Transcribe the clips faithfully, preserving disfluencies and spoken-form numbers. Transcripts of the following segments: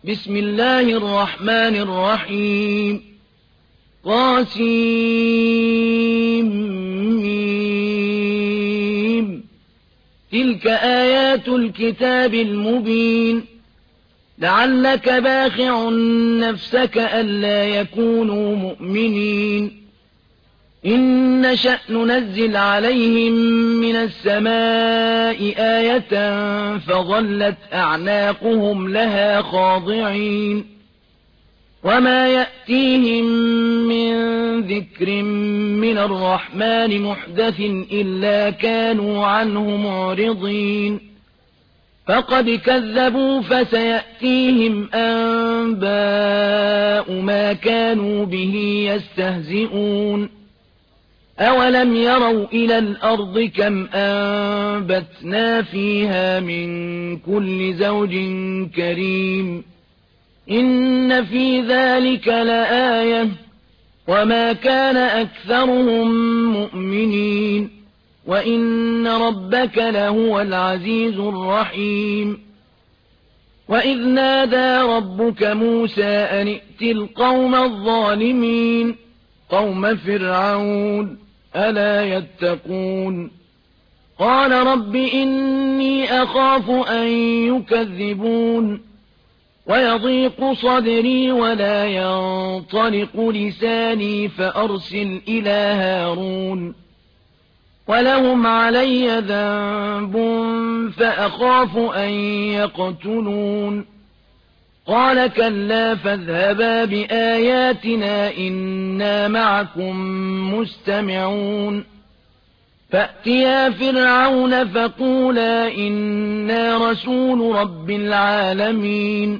بسم الله الرحمن الرحيم قاسم تلك آيات الكتاب المبين لعلك باخع نفسك ألا يكونوا مؤمنين إن نشأ ننزل عليهم من السماء آية فظلت أعناقهم لها خاضعين وما يأتيهم من ذكر من الرحمن محدث إلا كانوا عنه معرضين فقد كذبوا فسيأتيهم أنباء ما كانوا به يستهزئون أولم يروا إلى الأرض كم أنبتنا فيها من كل زوج كريم إن في ذلك لآية وما كان أكثرهم مؤمنين وإن ربك لهو العزيز الرحيم وإذ نادى ربك موسى أن ائت القوم الظالمين قوم فرعون ألا يتقون قال رب إني أخاف أن يكذبون ويضيق صدري ولا ينطلق لساني فأرسل إلى هارون ولهم علي ذنب فأخاف أن يقتلون قال كلا فاذهبا بآياتنا إنا معكم مستمعون فأتيا فرعون فقولا إنا رسول رب العالمين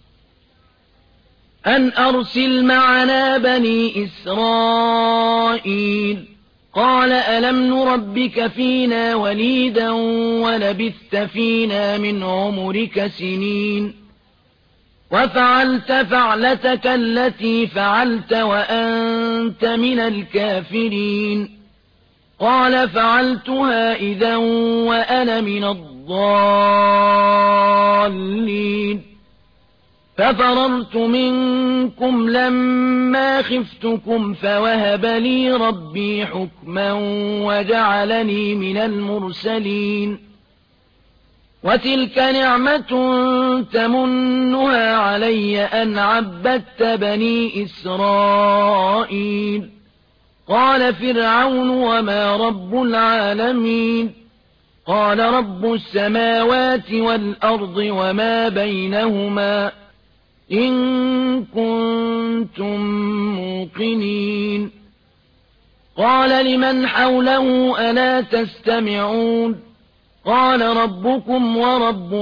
أن أرسل معنا بني إسرائيل قال ألم نربك فينا وليدا ولبثت فينا من عمرك سنين وفعلت فعلتك التي فعلت وأنت من الكافرين قال فعلتها إذا وأنا من الضالين ففررت منكم لما خفتكم فوهب لي ربي حكما وجعلني من المرسلين وتلك نعمة تمنها علي أن عبدت بني إسرائيل قال فرعون وما رب العالمين قال رب السماوات والأرض وما بينهما إن كنتم موقنين قال لمن حوله ألا تستمعون قال ربكم ورب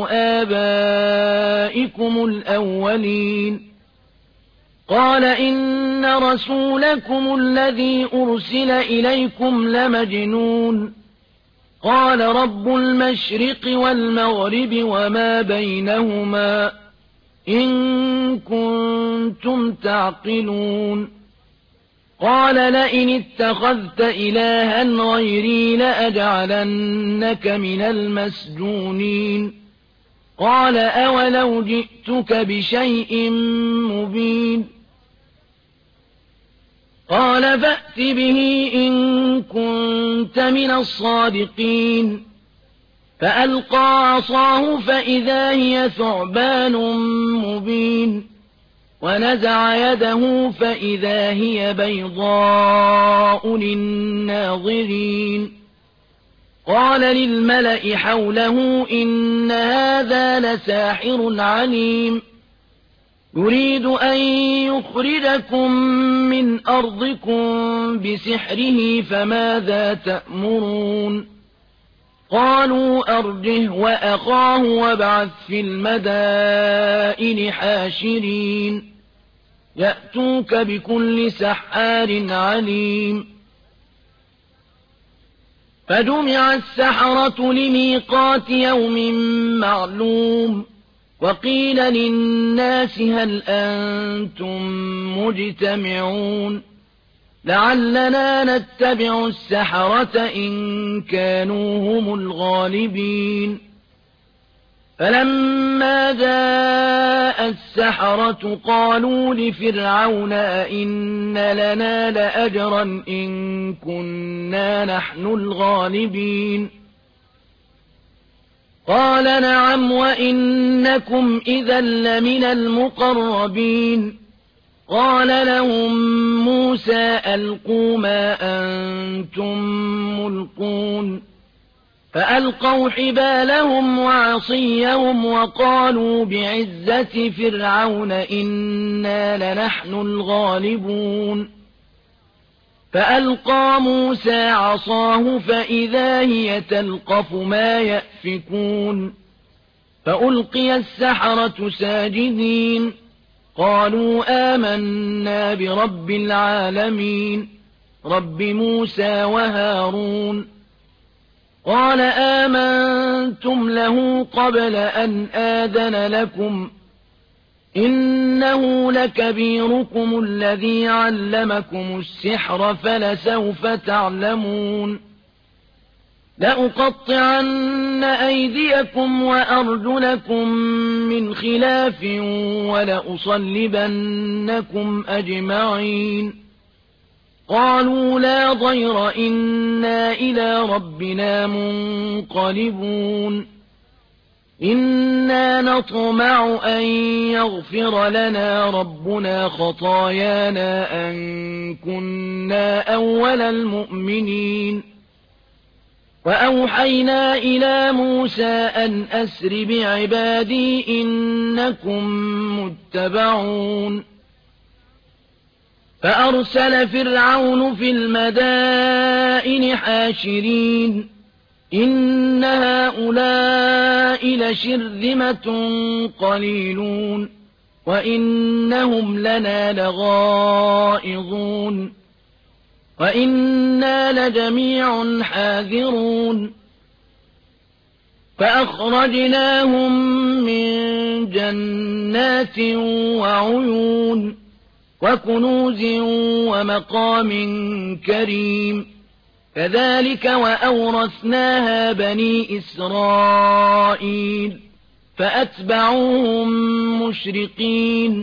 آبائكم الأولين قال إن رسولكم الذي أرسل إليكم لمجنون قال رب المشرق والمغرب وما بينهما إن كنتم تعقلون قال لئن اتخذت إلها غيري لأجعلنك من المسجونين قال أولو جئتك بشيء مبين قال فأت به إن كنت من الصادقين فألقى عصاه فإذا هي ثعبان مبين ونزع يده فإذا هي بيضاء للناظرين قال للملأ حوله إن هذا لساحر عليم يريد أن يخرجكم من أرضكم بسحره فماذا تأمرون قالوا أرجه وأخاه وابعث في المدائن حاشرين يأتوك بكل سحار عليم فجمع السحرة لميقات يوم معلوم وقيل للناس هل أنتم مجتمعون لعلنا نتبع السحرة إن كانوا هم الغالبين فلما جاء السحرة قالوا لفرعون أئن لنا لأجرا إن كنا نحن الغالبين قال نعم وإنكم إذا لمن المقربين قال لهم موسى ألقوا ما أنتم ملقون فألقوا حبالهم وعصيهم وقالوا بعزة فرعون إنا لنحن الغالبون فألقى موسى عصاه فإذا هي تلقف ما يأفكون فألقي السحرة ساجدين قالوا آمنا برب العالمين رب موسى وهارون قال آمنتم له قبل أن آذن لكم إنه لكبيركم الذي علمكم السحر فلسوف تعلمون لأقطعن أيديكم وأرجلكم من خلاف ولأصلبنكم أجمعين قالوا لا ضير إنا إلى ربنا منقلبون إنا نطمع أن يغفر لنا ربنا خطايانا أن كنا أول المؤمنين وأوحينا إلى موسى أن أسر بعبادي إنكم متبعون فأرسل فرعون في المدائن حاشرين إن هؤلاء لشرذمة قليلون وإنهم لنا لغائظون وإنا لجميع حاذرون فأخرجناهم من جنات وعيون وكنوز ومقام كريم كذلك وأورثناها بني إسرائيل فأتبعوهم مشرقين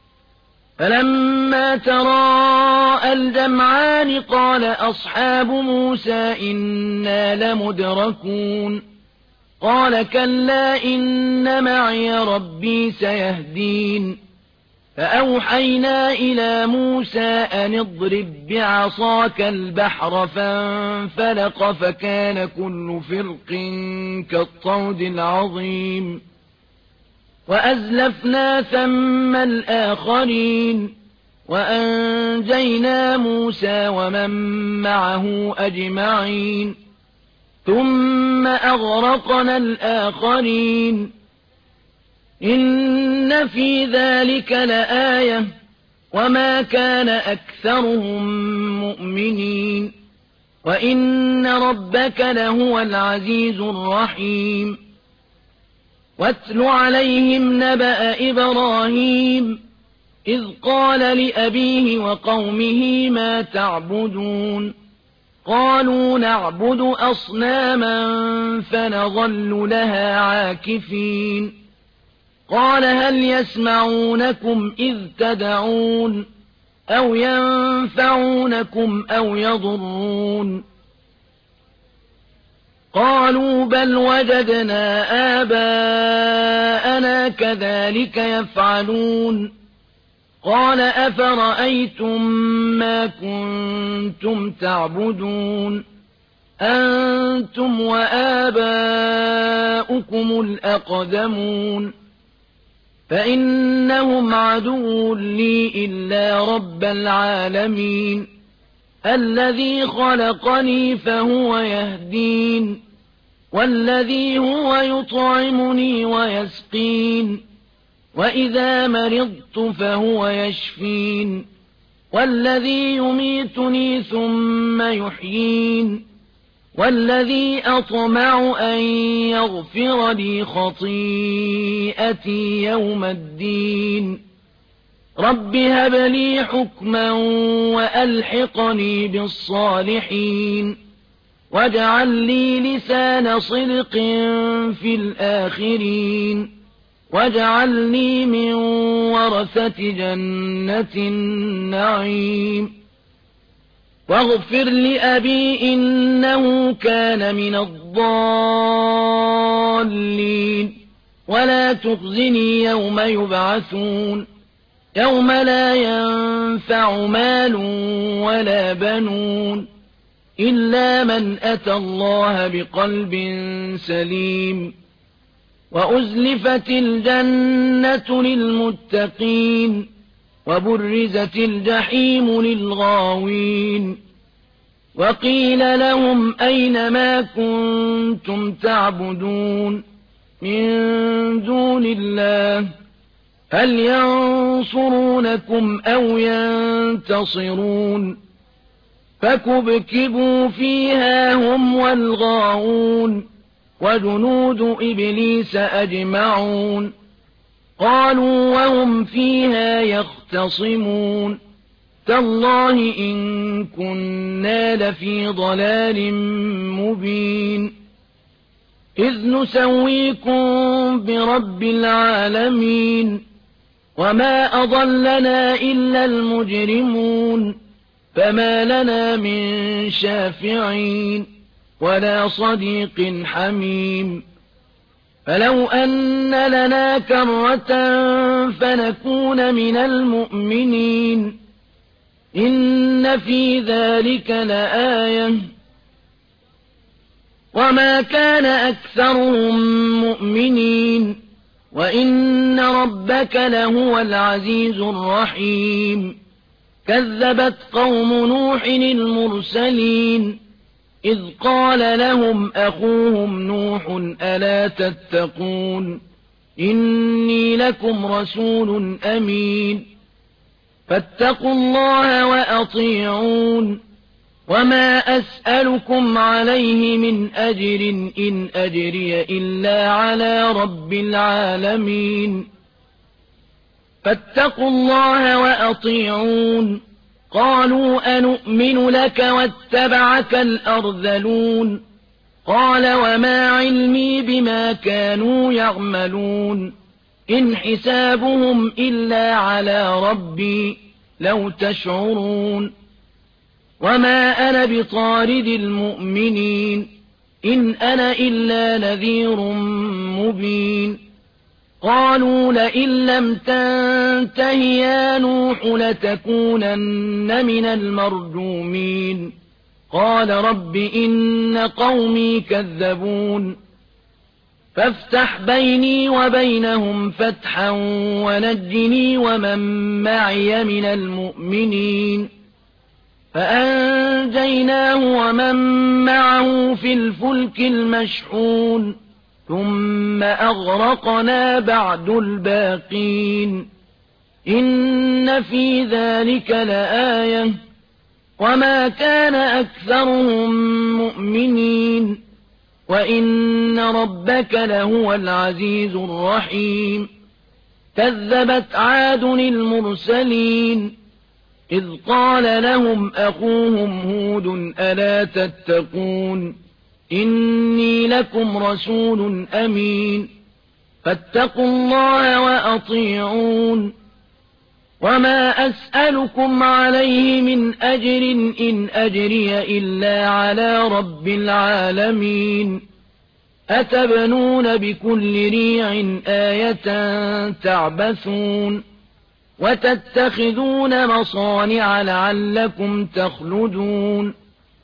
فلما تراءى الجمعان قال أصحاب موسى إنا لمدركون قال كلا إن معي ربي سيهدين فأوحينا إلى موسى أن اضرب بعصاك البحر فانفلق فكان كل فرق كالطود العظيم وأزلفنا ثم الآخرين وأنجينا موسى ومن معه أجمعين ثم أغرقنا الآخرين إن في ذلك لآية وما كان أكثرهم مؤمنين وإن ربك لهو العزيز الرحيم واتل عليهم نبأ إبراهيم إذ قال لأبيه وقومه ما تعبدون قالوا نعبد أصناما فنظل لها عاكفين قال هل يسمعونكم إذ تدعون أو ينفعونكم أو يضرون قالوا بل وجدنا آباءنا كذلك يفعلون قال أفرأيتم ما كنتم تعبدون أنتم وآباؤكم الأقدمون فإنهم عدو لي إلا رب العالمين الذي خلقني فهو يهدين والذي هو يطعمني ويسقين وإذا مرضت فهو يشفين والذي يميتني ثم يحيين والذي أطمع أن يغفر لي خطيئتي يوم الدين رب هب لي حكما وألحقني بالصالحين واجعل لي لسان صدق في الآخرين واجعلني من ورثة جنة النعيم واغفر لأبي إنه كان من الضالين ولا تخزني يوم يبعثون يوم لا ينفع مال ولا بنون إلا من أتى الله بقلب سليم وأزلفت الجنة للمتقين وبرزت الجحيم للغاوين وقيل لهم أين ما كنتم تعبدون من دون الله هل ينصرونكم أو ينتصرون فكبكبوا فيها هم والغاوون وجنود إبليس أجمعون قالوا وهم فيها يختصمون تالله إن كنا لفي ضلال مبين إذ نسويكم برب العالمين وما أضلنا إلا المجرمون فما لنا من شافعين ولا صديق حميم فلو أن لنا كرة فنكون من المؤمنين إن في ذلك لآية وما كان أكثرهم مؤمنين وإن ربك لهو العزيز الرحيم كذبت قوم نوح المرسلين إذ قال لهم أخوهم نوح ألا تتقون إني لكم رسول أمين فاتقوا الله وأطيعون وما أسألكم عليه من أجر إن أجري إلا على رب العالمين فاتقوا الله وأطيعون قالوا أنؤمن لك واتبعك الأرذلون قال وما علمي بما كانوا يعملون إن حسابهم إلا على ربي لو تشعرون وما أنا بطارد المؤمنين إن أنا إلا نذير مبين قالوا لئن لم تنته يا نوح لتكونن من المرجومين قال رب إن قومي كذبون فافتح بيني وبينهم فتحا ونجني ومن معي من المؤمنين فأنجيناه ومن معه في الفلك المشحون ثم أغرقنا بعد الباقين إن في ذلك لآية وما كان أكثرهم مؤمنين وإن ربك لهو العزيز الرحيم كذبت عاد المرسلين إذ قال لهم أخوهم هود ألا تتقون إني لكم رسول أمين فاتقوا الله وأطيعون وما أسألكم عليه من أجر إن أجري إلا على رب العالمين أتبنون بكل ريع آية تعبثون وتتخذون مصانع لعلكم تخلدون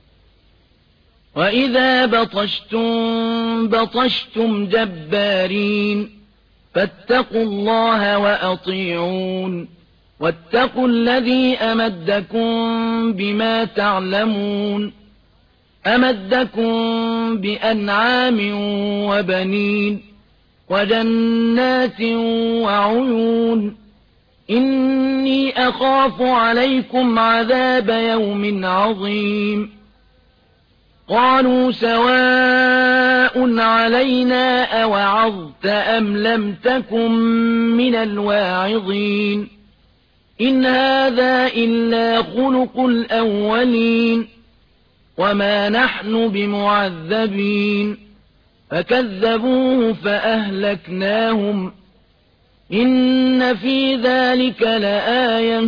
وإذا بطشتم بطشتم جبارين فاتقوا الله وأطيعون واتقوا الذي أمدكم بما تعلمون أمدكم بأنعام وبنين وجنات وعيون إني أخاف عليكم عذاب يوم عظيم قالوا سواء علينا أوعظت أم لم تكن من الواعظين إن هذا إلا خلق الأولين وما نحن بمعذبين فكذبوه فأهلكناهم إن في ذلك لآية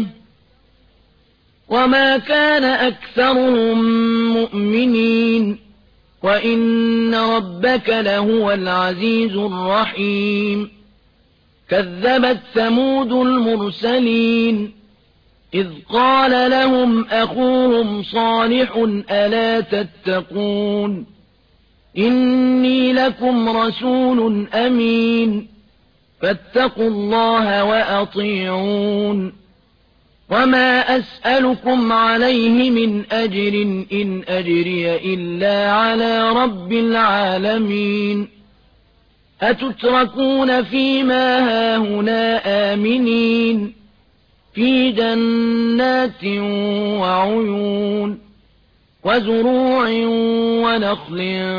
وما كان أكثرهم مؤمنين وإن ربك لهو العزيز الرحيم كذبت ثمود المرسلين إذ قال لهم أخوهم صالح ألا تتقون إني لكم رسول أمين فاتقوا الله وأطيعون وما أسألكم عليه من أجر إن أجري إلا على رب العالمين أتتركون فيما هاهنا آمنين في جنات وعيون وزروع ونخل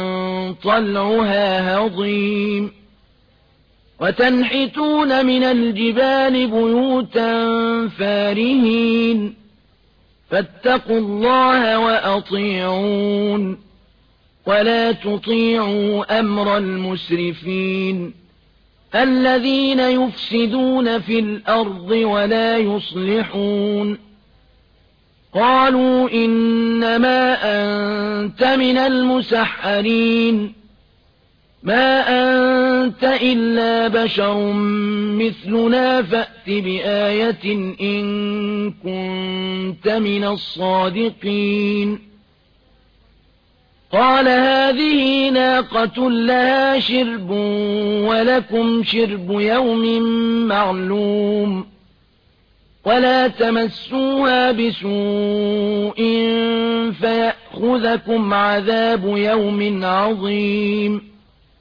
طلعها هضيم وتنحتون من الجبال بيوتا فارهين فاتقوا الله وأطيعون ولا تطيعوا أمر المسرفين الذين يفسدون في الأرض ولا يصلحون قالوا إنما أنت من المسحرين ما أنت إلا بشر مثلنا فأت بآية إن كنت من الصادقين قال هذه ناقة لها شرب ولكم شرب يوم معلوم ولا تمسوها بسوء فيأخذكم عذاب يوم عظيم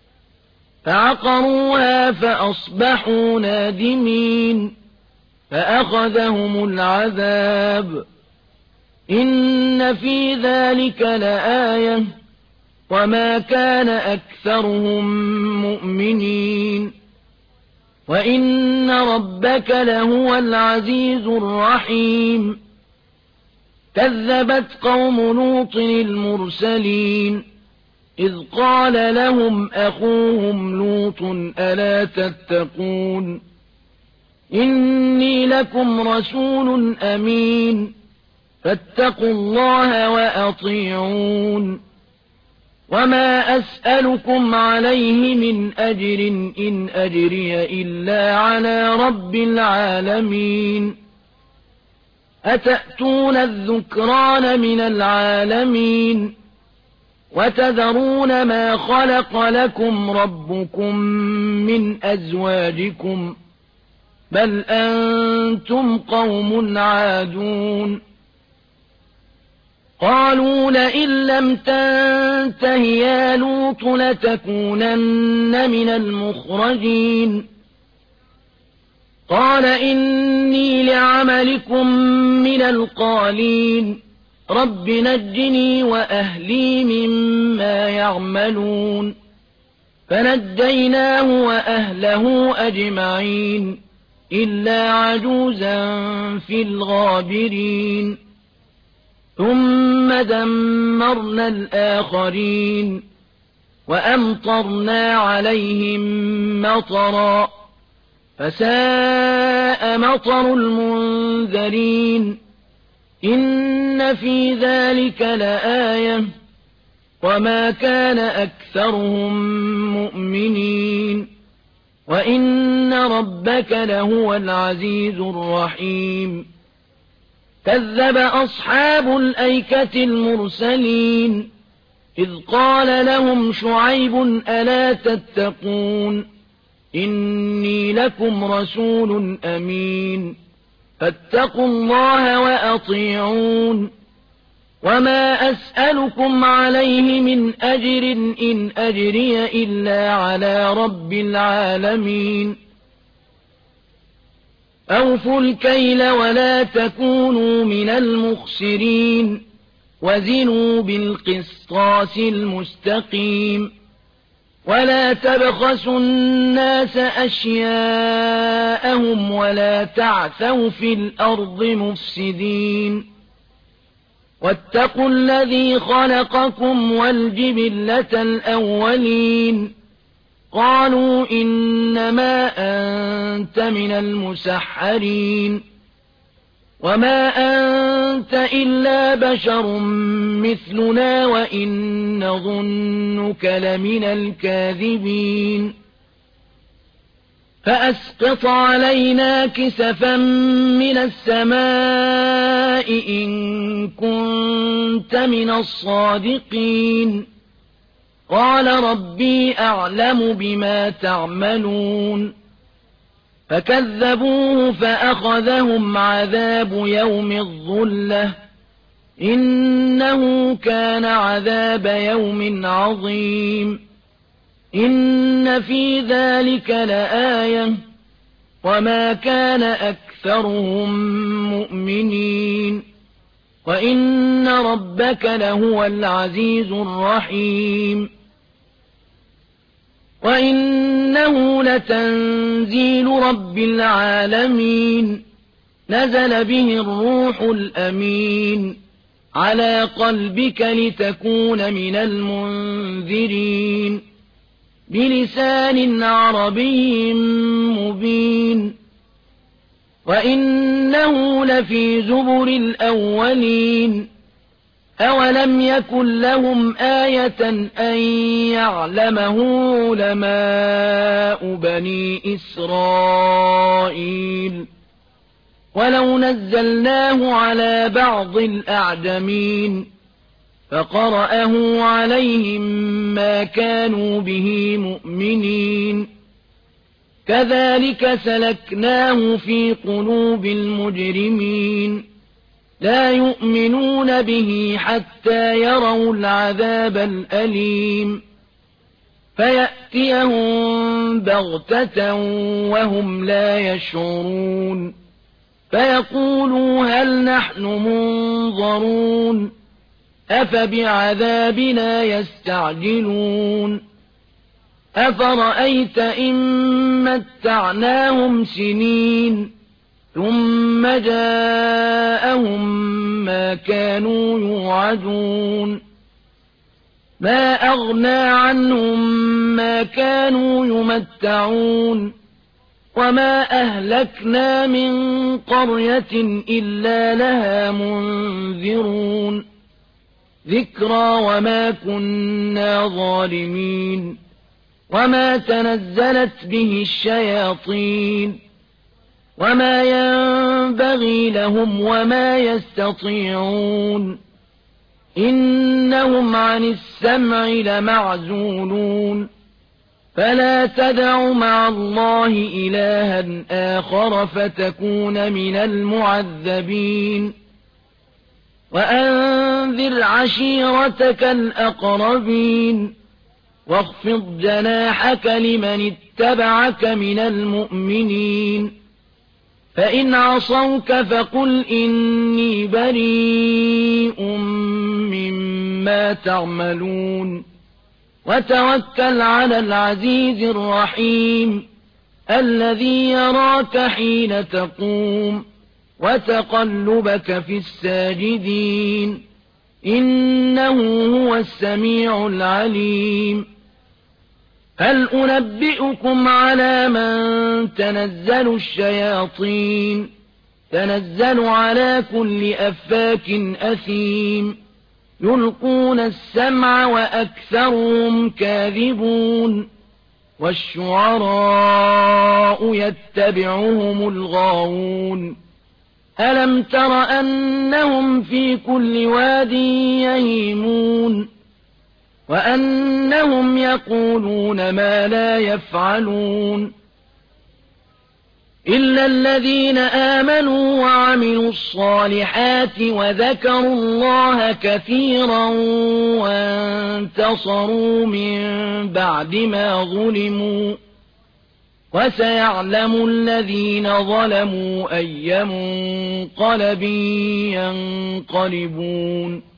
فعقروها فأصبحوا نادمين فأخذهم العذاب إن في ذلك لآية وما كان أكثرهم مؤمنين وإن ربك لهو العزيز الرحيم كذبت قوم لوط المرسلين إذ قال لهم أخوهم لوط ألا تتقون إني لكم رسول أمين فاتقوا الله وأطيعون وما أسألكم عليه من أجر إن أجري إلا على رب العالمين أتأتون الذكران من العالمين وتذرون ما خلق لكم ربكم من أزواجكم بل أنتم قوم عادون قالوا لئن لم تنته يا لوط لتكونن من المخرجين قال إني لعملكم من القالين رب نجني وأهلي مما يعملون فنجيناه وأهله أجمعين إلا عجوزا في الغابرين ثم دمرنا الآخرين وأمطرنا عليهم مطرا فساء مطر المنذرين إن في ذلك لآية وما كان أكثرهم مؤمنين وإن ربك لهو العزيز الرحيم كذب أصحاب الأيكة المرسلين إذ قال لهم شعيب ألا تتقون إني لكم رسول أمين فاتقوا الله وأطيعون وما أسألكم عليه من أجر إن أجري إلا على رب العالمين أوفوا الكيل ولا تكونوا من المخسرين وزنوا بالقسطاس المستقيم ولا تبخسوا الناس أشياءهم ولا تعثوا في الأرض مفسدين واتقوا الذي خلقكم والجبلة الأولين قالوا إنما أنت من المسحرين وما أنت إلا بشر مثلنا وإن نظنك لمن الكاذبين فأسقط علينا كسفا من السماء إن كنت من الصادقين قال ربي أعلم بما تعملون فكذبوه فأخذهم عذاب يوم الظلة إنه كان عذاب يوم عظيم إن في ذلك لآية وما كان أكثرهم مؤمنين وإن ربك لهو العزيز الرحيم وإنه لتنزيل رب العالمين نزل به الروح الأمين على قلبك لتكون من المنذرين بلسان عربي مبين وإنه لفي زبر الأولين أولم يكن لهم آية أن يعلمه علماء بني إسرائيل ولو نزلناه على بعض الأعجمين فقرأه عليهم ما كانوا به مؤمنين كذلك سلكناه في قلوب المجرمين لا يؤمنون به حتى يروا العذاب الأليم فيأتيهم بغتة وهم لا يشعرون فيقولوا هل نحن منظرون أفبعذابنا يستعجلون أفرأيت إن متعناهم سنين ثم جاءهم ما كانوا يوعدون ما أغنى عنهم ما كانوا يمتعون وما أهلكنا من قرية إلا لها منذرون ذكرى وما كنا ظالمين وما تنزلت به الشياطين وما ينبغي لهم وما يستطيعون إنهم عن السمع لمعزولون فلا تدع مع الله إلها آخر فتكون من المعذبين وأنذر عشيرتك الأقربين واخفض جناحك لمن اتبعك من المؤمنين فإن عصوك فقل إني بريء مما تعملون وتوكل على العزيز الرحيم الذي يراك حين تقوم وتقلبك في الساجدين إنه هو السميع العليم هل أنبئكم على من تنزل الشياطين تنزل على كل أفاك أثيم يلقون السمع وأكثرهم كاذبون والشعراء يتبعهم الغاوون ألم تر أنهم في كل واد يهيمون وأنهم يقولون ما لا يفعلون إلا الذين آمنوا وعملوا الصالحات وذكروا الله كثيرا وانتصروا من بعد ما ظلموا وسيعلم الذين ظلموا أي منقلب ينقلبون